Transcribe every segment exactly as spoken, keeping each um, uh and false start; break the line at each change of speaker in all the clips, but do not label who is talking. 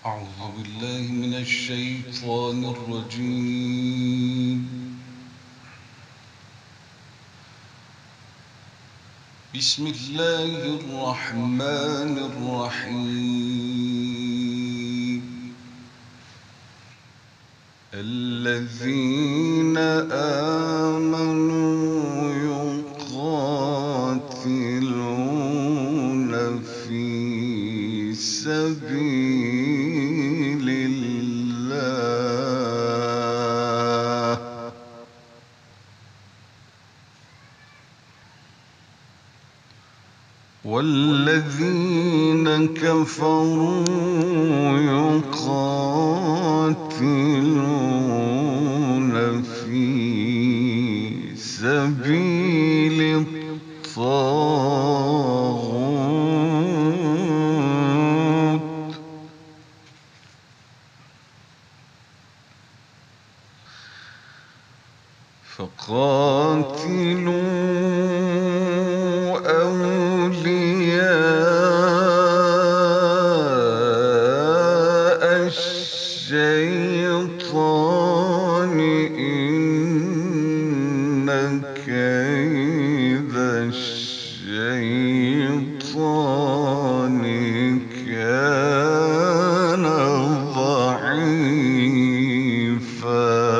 أعوذ بالله من الشيطان الرجيم. بسم الله الرحمن الرحيم. الذين آمنوا يقاتلون في سبيل الله والذين كفروا يقاتلون في سبيل الطاغوت فقاتلوا أولياء الشيطان إن كيد الشيطان كان ضعيفا.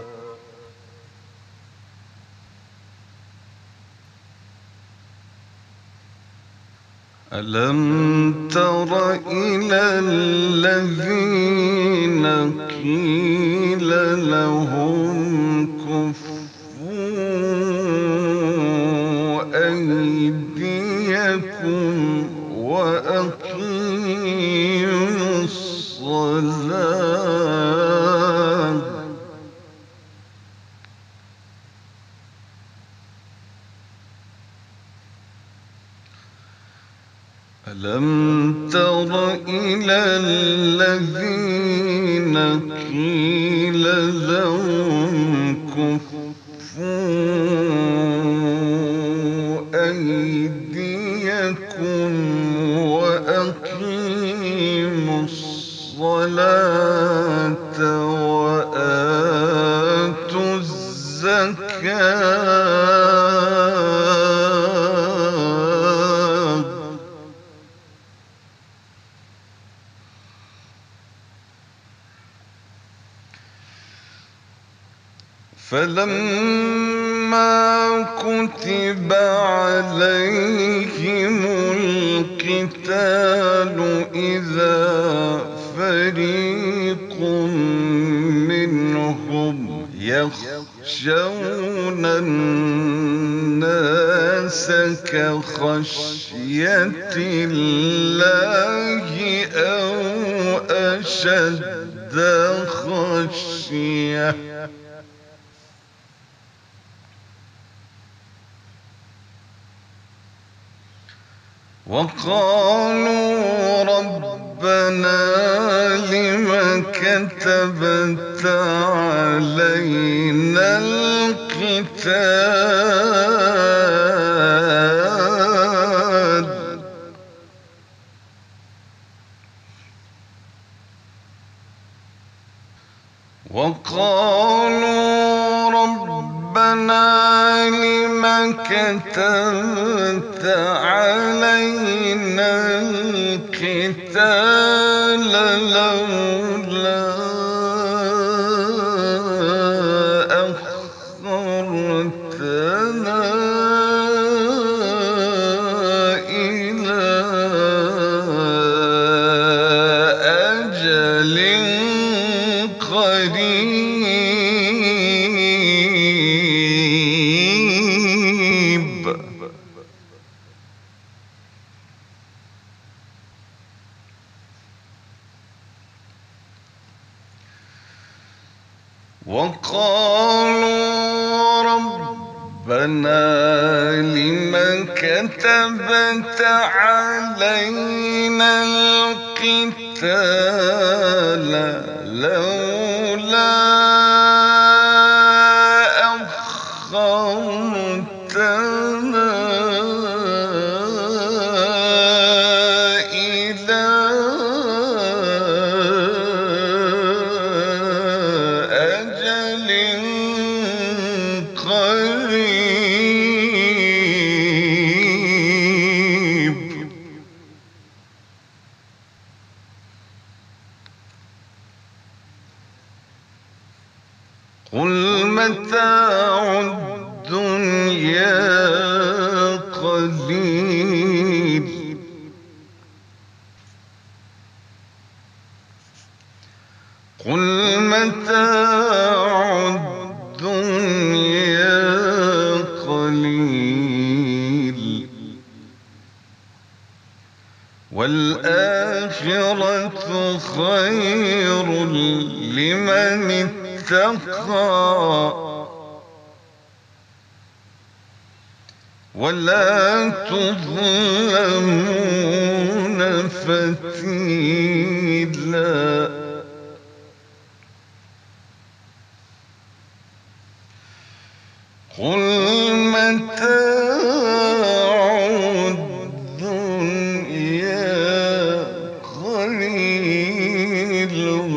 ألم تر إلى الذين قيل لهم كفوا أيديكم وأقيموا الصلاة ألم تر إلى الذين قيل لهم كفوا أيديكم وأقيموا الصلاة وآتوا الزكاة فلما كتب عليهم القتال إذا فريق منهم يخشون الناس كخشية الله أو أشد خشية وقالوا ربنا لم كتبت علينا القتال وقالوا ربنا لم كتبت علينا القتال لولا أخرتنا إلى أجل قريب. وقالوا ربنا لم كتبت علينا القتال لولا أخرتنا إلى قل متاع الدنيا قليل قل متاع الدنيا قليل والآخرة خير لمن اتقى ولا تظلمون فتيلا قل متاع الدنيا قليل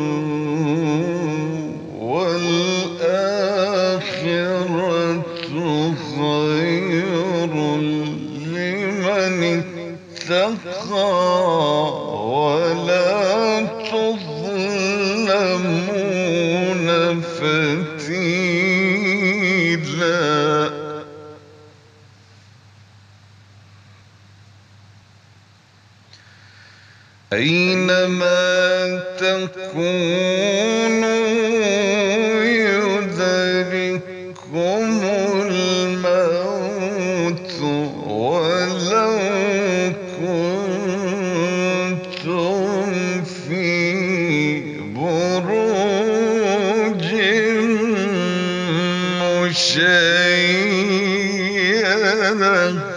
والآخرة خير لمن اتقى ولا تظلمون فتيلا أينما تكونوا يدرككم الموت ولو كنتم في بروج مشيدة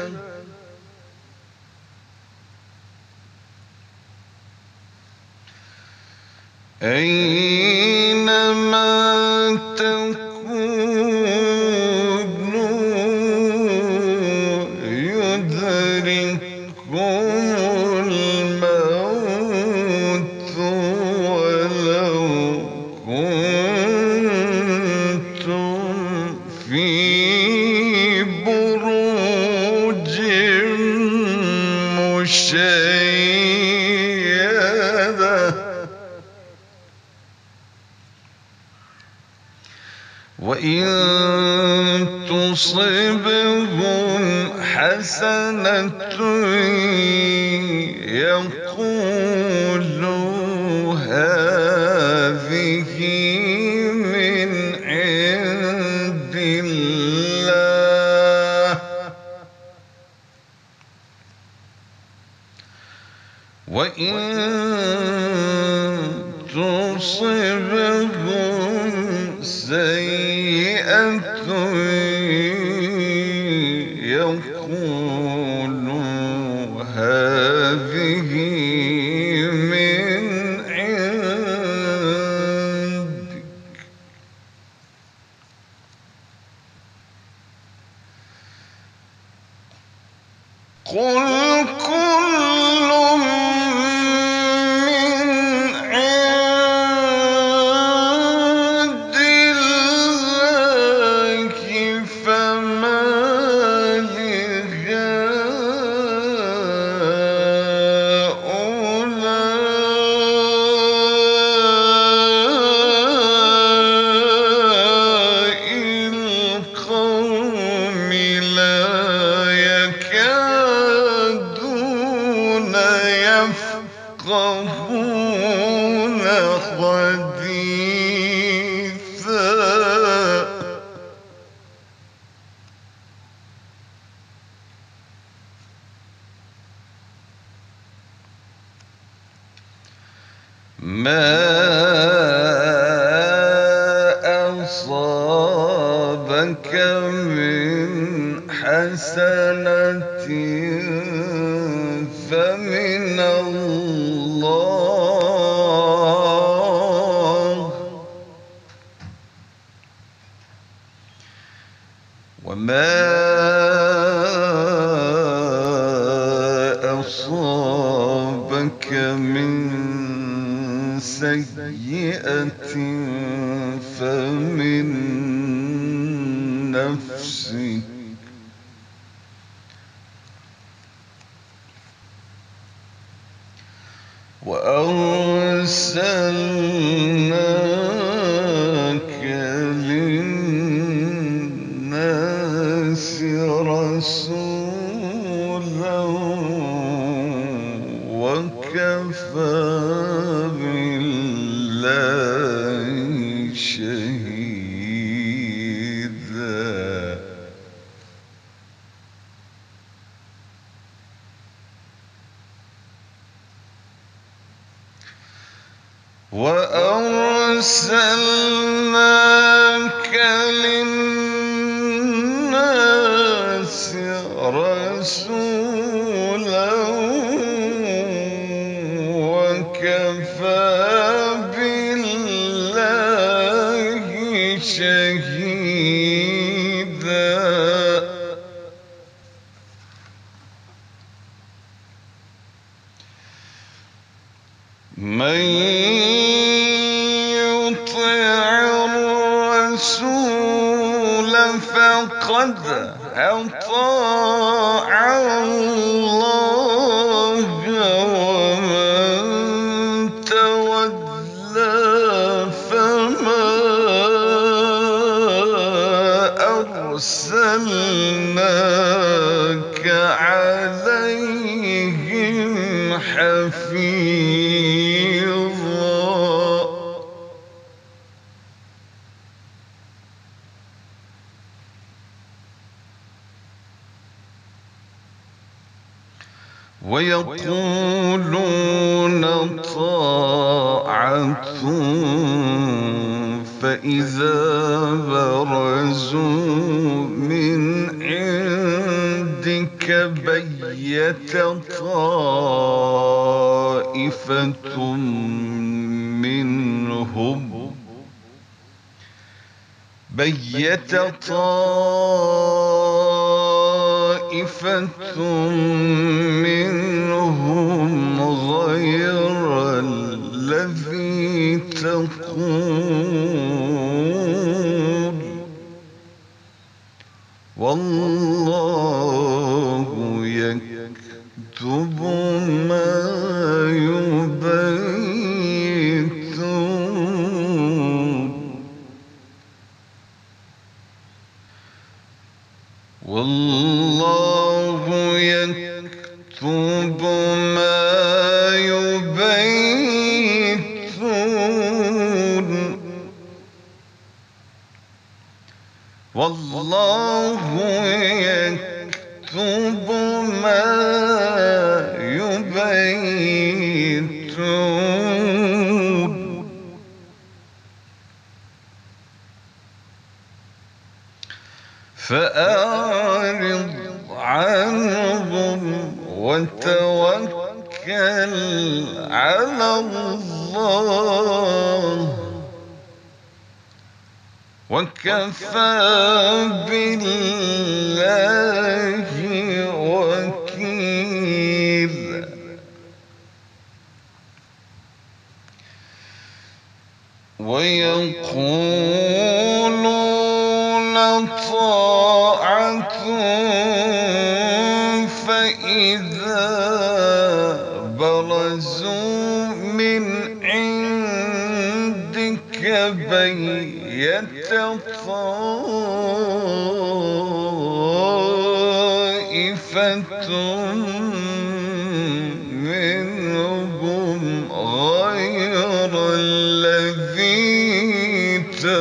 أينما تكونوا يدرككم الموت ولو كنتم في بروج مشيدة وإن تصبهم حسنة يقولوا هذه من عند الله وإن تصبهم سيئة يقولوا هذه من عندك قل كل من عند الله فما لهؤلاء القوم لا يكادون يفقهون حديثا ما أصابك من حسنة فمن الله وما أصابك من سيئة فمن نفسك وأرسلناك بالله شهيدا. وأرسلناك للناس رسولا وكفى بالله شهيدا. من يطع الرسول فقد أطاع الله ومن تولى فما أرسلناك عليهم حفيظا. ويقولون طاعة فإذا برزوا من عندك بيت طائفة منهم بيت طائفة منهم غير الذي تقول والله يكتب ما يبيتون. والله يكتب ما يبيتون. والله يكتب ما يبيتون. فأعرض عنهم وتوكل على الله وكفى بالله وكيلا. ويقولون طاعة فإذا برزوا من عندك بيت طائفة منهم غير الذي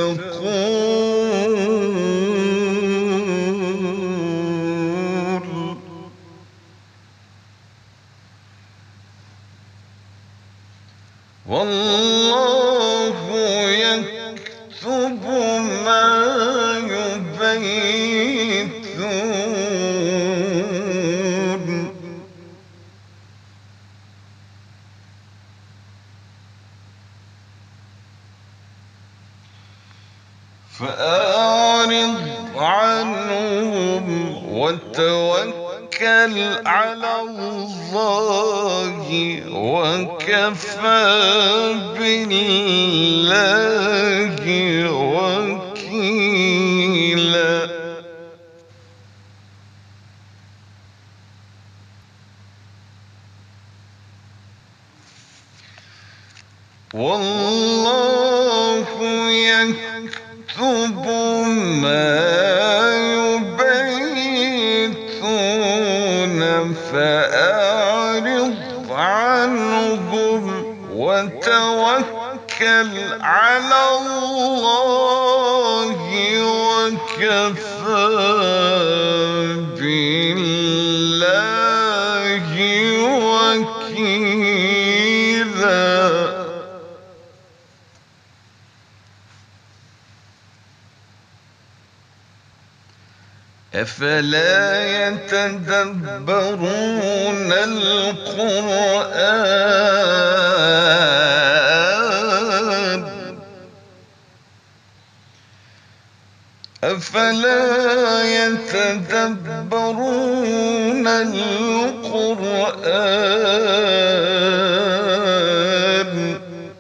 تقول والله يكتب ما يبيتون. فأعرض عنهم وتوكل على الله وكفى بالله وكيلا. والله يكتب ما يبيتون. فأعرض عنهم وتوكل على الله وكفى بالله وكيلا. أفلا يتدبرون القرآن أفلا يتدبرون القرآن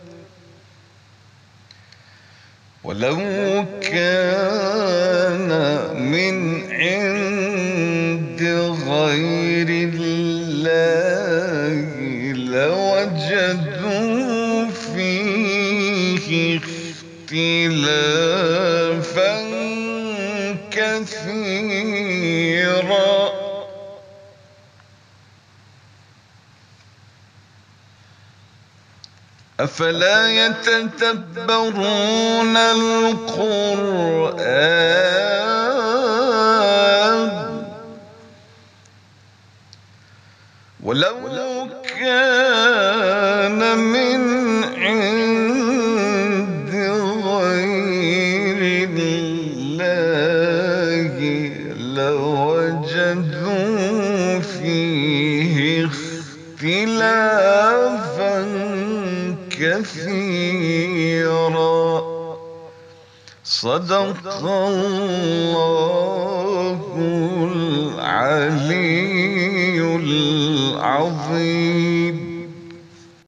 ولو كان من عند غير الله لوجدوا فيه اختلافا كثيرا. أفلا يتدبرون القرآن ولو كان من عند غير الله لوجدوا فيه اختلافا كثيرا. صدق الله